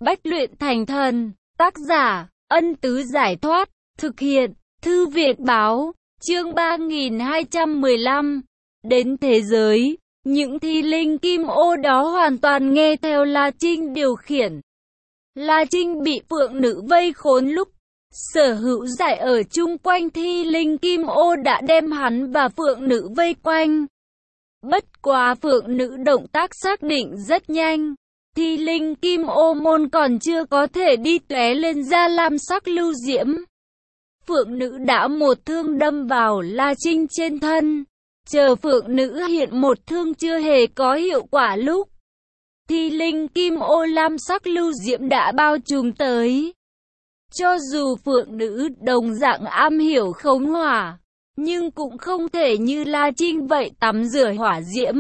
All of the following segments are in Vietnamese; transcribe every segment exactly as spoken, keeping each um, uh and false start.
Bách luyện thành thần. Tác giả, Ân Tứ Giải Thoát. Thực hiện, Thư Việt Báo. Chương ba nghìn hai trăm mười lăm. Đến thế giới, những thi linh kim ô đó hoàn toàn nghe theo La Trinh điều khiển. La Trinh bị phượng nữ vây khốn lúc sở hữu giải ở chung quanh thi linh kim ô đã đem hắn và phượng nữ vây quanh. Bất quá phượng nữ động tác xác định rất nhanh. Thi linh kim ô môn còn chưa có thể đi tóe lên ra lam sắc lưu diễm. Phượng nữ đã một thương đâm vào La Trinh trên thân. Chờ phượng nữ hiện một thương chưa hề có hiệu quả lúc thi linh kim ô lam sắc lưu diễm đã bao trùm tới. Cho dù phượng nữ đồng dạng am hiểu khống hỏa, nhưng cũng không thể như La Trinh vậy tắm rửa hỏa diễm.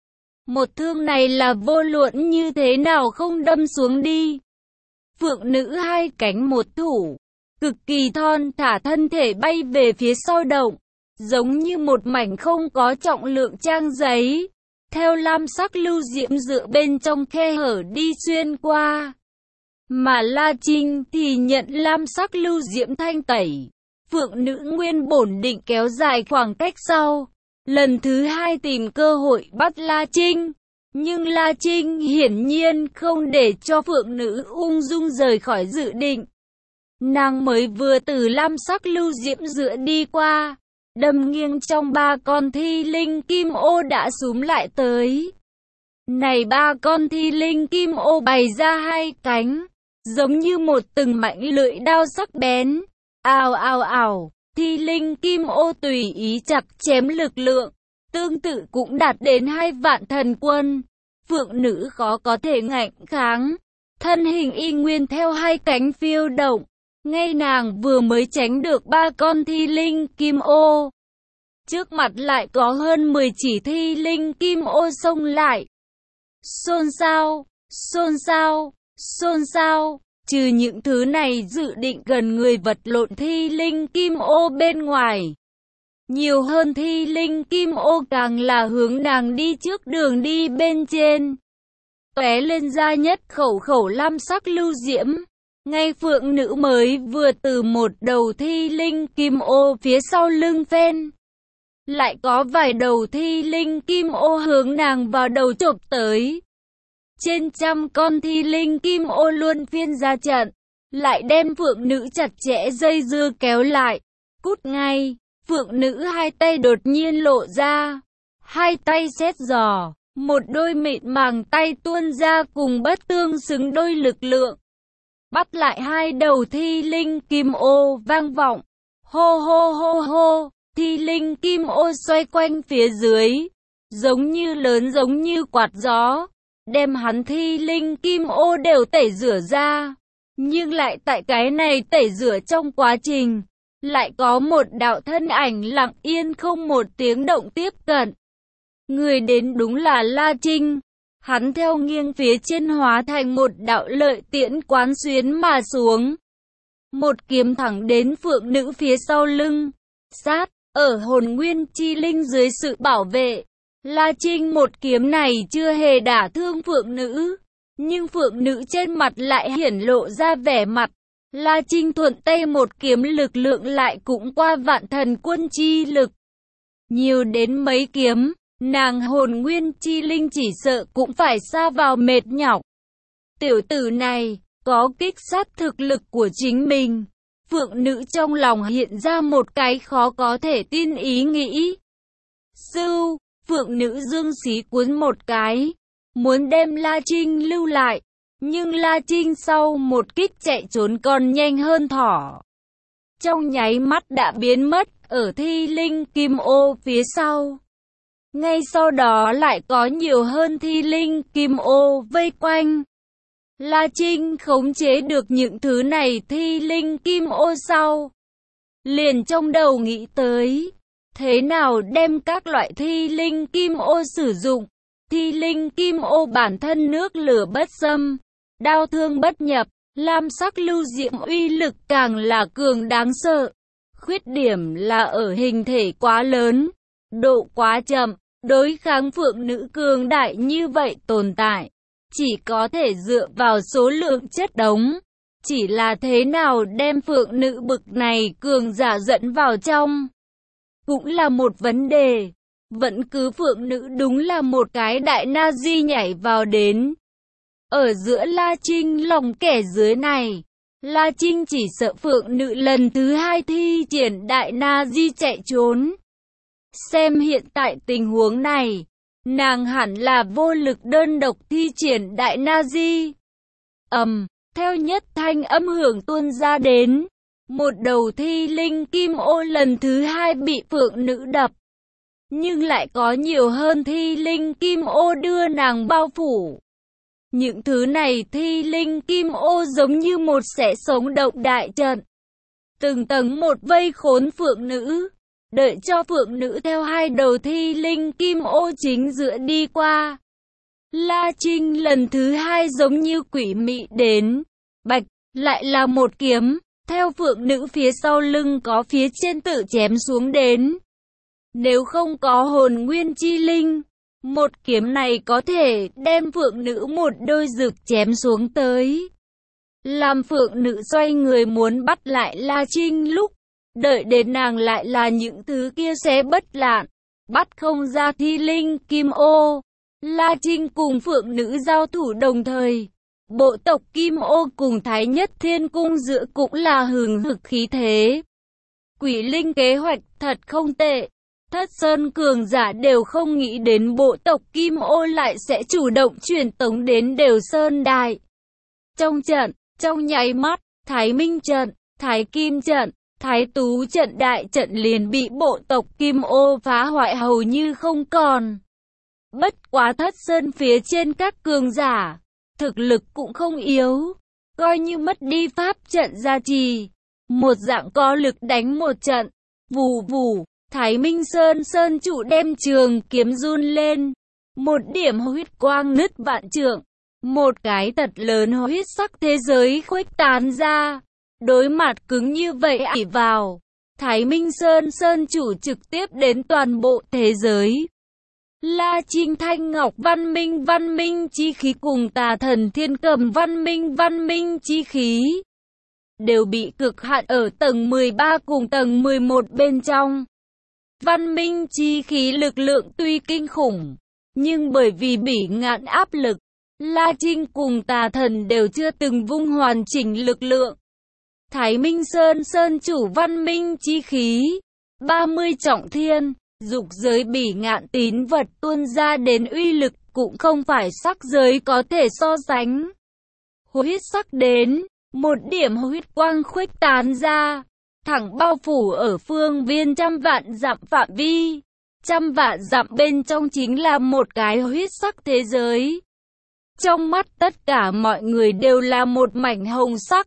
Một thương này là vô luận như thế nào không đâm xuống đi. Phượng nữ hai cánh một thủ, cực kỳ thon thả thân thể bay về phía sau động, giống như một mảnh không có trọng lượng trang giấy. Theo lam sắc lưu diễm dựa bên trong khe hở đi xuyên qua. Mà La Trinh thì nhận lam sắc lưu diễm thanh tẩy. Phượng nữ nguyên bổn định kéo dài khoảng cách sau. Lần thứ hai tìm cơ hội bắt La Trinh. Nhưng La Trinh hiển nhiên không để cho phượng nữ ung dung rời khỏi dự định. Nàng mới vừa từ lam sắc lưu diễm dựa đi qua. Đâm nghiêng trong ba con thi linh kim ô đã xúm lại tới. Này ba con thi linh kim ô bày ra hai cánh, giống như một từng mảnh lưỡi đao sắc bén. Ào ào ào, thi linh kim ô tùy ý chặt chém lực lượng, tương tự cũng đạt đến hai vạn thần quân. Phượng nữ khó có thể ngạnh kháng, thân hình y nguyên theo hai cánh phiêu động. Ngay nàng vừa mới tránh được ba con thi linh kim ô, trước mặt lại có hơn mười chỉ thi linh kim ô xông lại. Xôn xao, xôn xao, xôn xao. Trừ những thứ này dự định gần người vật lộn thi linh kim ô bên ngoài, nhiều hơn thi linh kim ô càng là hướng nàng đi trước đường đi bên trên. Tóe lên ra nhất khẩu khẩu lam sắc lưu diễm. Ngay phượng nữ mới vừa từ một đầu thi linh kim ô phía sau lưng phen, lại có vài đầu thi linh kim ô hướng nàng vào đầu chộp tới. Trên trăm con thi linh kim ô luôn phiên ra trận, lại đem phượng nữ chặt chẽ dây dưa kéo lại. Cút ngay, phượng nữ hai tay đột nhiên lộ ra, hai tay xét giò, một đôi mịn màng tay tuôn ra cùng bất tương xứng đôi lực lượng. Bắt lại hai đầu thi linh kim ô vang vọng. Hô hô hô hô, thi linh kim ô xoay quanh phía dưới, giống như lớn giống như quạt gió, đem hắn thi linh kim ô đều tẩy rửa ra. Nhưng lại tại cái này tẩy rửa trong quá trình, lại có một đạo thân ảnh lặng yên không một tiếng động tiếp cận. Người đến đúng là La Trinh. Hắn theo nghiêng phía trên hóa thành một đạo lợi tiễn quán xuyến mà xuống. Một kiếm thẳng đến phượng nữ phía sau lưng. Sát, ở hồn nguyên chi linh dưới sự bảo vệ. La Trinh một kiếm này chưa hề đả thương phượng nữ. Nhưng phượng nữ trên mặt lại hiển lộ ra vẻ mặt. La Trinh thuận tay một kiếm lực lượng lại cũng qua vạn thần quân chi lực. Nhiều đến mấy kiếm. Nàng hồn nguyên chi linh chỉ sợ cũng phải sa vào mệt nhọc. Tiểu tử này, có kích sát thực lực của chính mình. Phượng nữ trong lòng hiện ra một cái khó có thể tin ý nghĩ. Sưu, phượng nữ dương xí cuốn một cái, muốn đem La Trinh lưu lại. Nhưng La Trinh sau một kích chạy trốn còn nhanh hơn thỏ. Trong nháy mắt đã biến mất ở thi linh kim ô phía sau. Ngay sau đó lại có nhiều hơn thi linh kim ô vây quanh. La Trinh khống chế được những thứ này thi linh kim ô sau. Liền trong đầu nghĩ tới, thế nào đem các loại thi linh kim ô sử dụng. Thi linh kim ô bản thân nước lửa bất xâm, đao thương bất nhập, lam sắc lưu diễm uy lực càng là cường đáng sợ. Khuyết điểm là ở hình thể quá lớn, độ quá chậm. Đối kháng phượng nữ cường đại như vậy tồn tại, chỉ có thể dựa vào số lượng chất đống. Chỉ là thế nào đem phượng nữ bực này cường giả dẫn vào trong, cũng là một vấn đề. Vẫn cứ phượng nữ đúng là một cái đại na di nhảy vào đến. Ở giữa La Trinh lòng kẻ dưới này, La Trinh chỉ sợ phượng nữ lần thứ hai thi triển đại na di chạy trốn. Xem hiện tại tình huống này, nàng hẳn là vô lực đơn độc thi triển đại na di. Ầm, um, theo nhất thanh âm hưởng tuôn ra đến, một đầu thi linh kim ô lần thứ hai bị phượng nữ đập. Nhưng lại có nhiều hơn thi linh kim ô đưa nàng bao phủ. Những thứ này thi linh kim ô giống như một xẻ sống động đại trận. Từng tầng một vây khốn phượng nữ. Đợi cho phượng nữ theo hai đầu thi linh kim ô chính giữa đi qua. La Trinh lần thứ hai giống như quỷ mị đến. Bạch, lại là một kiếm. Theo phượng nữ phía sau lưng có phía trên tự chém xuống đến. Nếu không có hồn nguyên chi linh, một kiếm này có thể đem phượng nữ một đôi rực chém xuống tới. Làm phượng nữ xoay người muốn bắt lại La Trinh lúc, đợi đến nàng lại là những thứ kia xé bất lạn, bắt không ra thi linh kim ô. La Trinh cùng phượng nữ giao thủ đồng thời. Bộ tộc Kim Ô cùng Thái Nhất Thiên Cung giữa cũng là hừng hực khí thế. Quỷ linh kế hoạch thật không tệ. Thất Sơn cường giả đều không nghĩ đến bộ tộc Kim Ô lại sẽ chủ động truyền tống đến Đều Sơn Đại. Trong trận, trong nháy mắt, Thái Minh trận, Thái Kim trận, Thái Tú trận đại trận liền bị bộ tộc Kim Ô phá hoại hầu như không còn. Bất quá Thất Sơn phía trên các cường giả, thực lực cũng không yếu, coi như mất đi pháp trận gia trì, một dạng có lực đánh một trận. Vù vù, Thái Minh Sơn Sơn chủ đem trường kiếm run lên, một điểm huyết quang nứt vạn trượng, một cái thật lớn huyết sắc thế giới khuếch tán ra. Đối mặt cứng như vậy ỷ vào, Thái Minh Sơn Sơn chủ trực tiếp đến toàn bộ thế giới. La Trinh Thanh Ngọc văn minh văn minh chi khí cùng Tà Thần Thiên Cầm văn minh văn minh chi khí đều bị cực hạn ở tầng mười ba cùng tầng mười một bên trong. Văn minh chi khí lực lượng tuy kinh khủng, nhưng bởi vì bỉ ngạn áp lực, La Trinh cùng Tà Thần đều chưa từng vung hoàn chỉnh lực lượng. Thái Minh Sơn Sơn chủ văn minh chi khí, ba mươi trọng thiên, dục giới bỉ ngạn tín vật tuôn ra đến uy lực cũng không phải sắc giới có thể so sánh. Huyết sắc đến, một điểm huyết quang khuếch tán ra, thẳng bao phủ ở phương viên trăm vạn dặm phạm vi. Trăm vạn dặm bên trong chính là một cái huyết sắc thế giới. Trong mắt tất cả mọi người đều là một mảnh hồng sắc.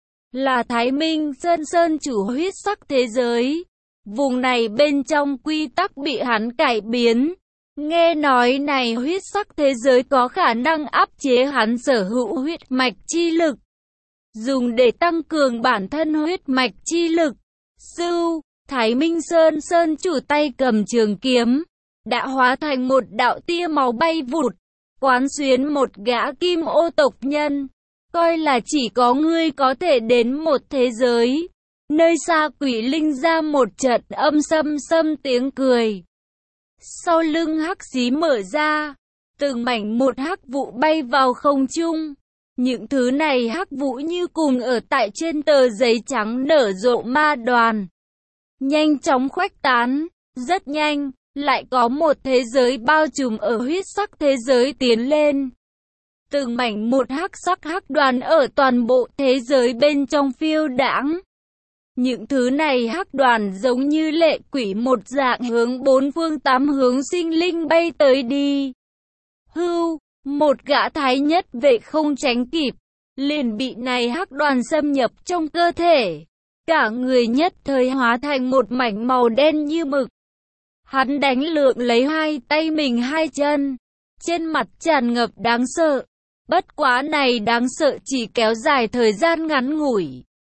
Là Thái Minh Sơn Sơn chủ huyết sắc thế giới. Vùng này bên trong quy tắc bị hắn cải biến. Nghe nói này huyết sắc thế giới có khả năng áp chế hắn sở hữu huyết mạch chi lực, dùng để tăng cường bản thân huyết mạch chi lực. Sưu, Thái Minh Sơn Sơn chủ tay cầm trường kiếm, đã hóa thành một đạo tia màu bay vụt, quán xuyến một gã Kim Ô tộc nhân. Coi là chỉ có ngươi có thể đến một thế giới. Nơi xa quỷ linh ra một trận âm sâm sâm tiếng cười. Sau lưng hắc xí mở ra, từng mảnh một hắc vụ bay vào không trung. Những thứ này hắc vụ như cùng ở tại trên tờ giấy trắng nở rộ ma đoàn. Nhanh chóng khuếch tán, rất nhanh, lại có một thế giới bao trùm ở huyết sắc thế giới tiến lên. Từng mảnh một hắc sắc hắc đoàn ở toàn bộ thế giới bên trong phiêu đãng. Những thứ này hắc đoàn giống như lệ quỷ một dạng hướng bốn phương tám hướng sinh linh bay tới đi. Hưu, một gã thái nhất vệ không tránh kịp, liền bị này hắc đoàn xâm nhập trong cơ thể. Cả người nhất thời hóa thành một mảnh màu đen như mực. Hắn đánh lượn lấy hai tay mình hai chân, trên mặt tràn ngập đáng sợ. Bất quá này đáng sợ chỉ kéo dài thời gian ngắn ngủi.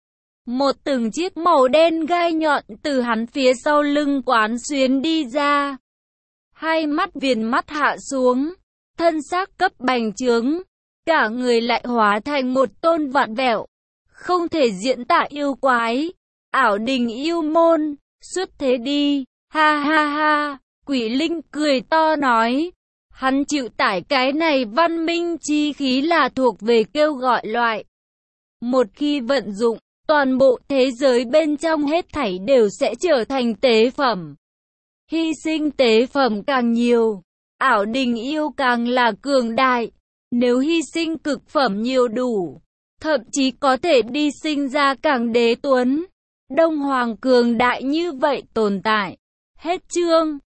Một từng chiếc màu đen gai nhọn từ hắn phía sau lưng quán xuyến đi ra. Hai mắt viền mắt hạ xuống, thân xác cấp bành trướng, cả người lại hóa thành một tôn vặn vẹo, không thể diễn tả yêu quái. Ảo đình yêu môn, xuất thế đi, ha ha ha, quỷ linh cười to nói. Hắn chịu tải cái này văn minh chi khí là thuộc về kêu gọi loại. Một khi vận dụng, toàn bộ thế giới bên trong hết thảy đều sẽ trở thành tế phẩm. Hy sinh tế phẩm càng nhiều, ảo đình yêu càng là cường đại. Nếu hy sinh cực phẩm nhiều đủ, thậm chí có thể đi sinh ra càng đế tuấn, đông hoàng cường đại như vậy tồn tại. Hết chương.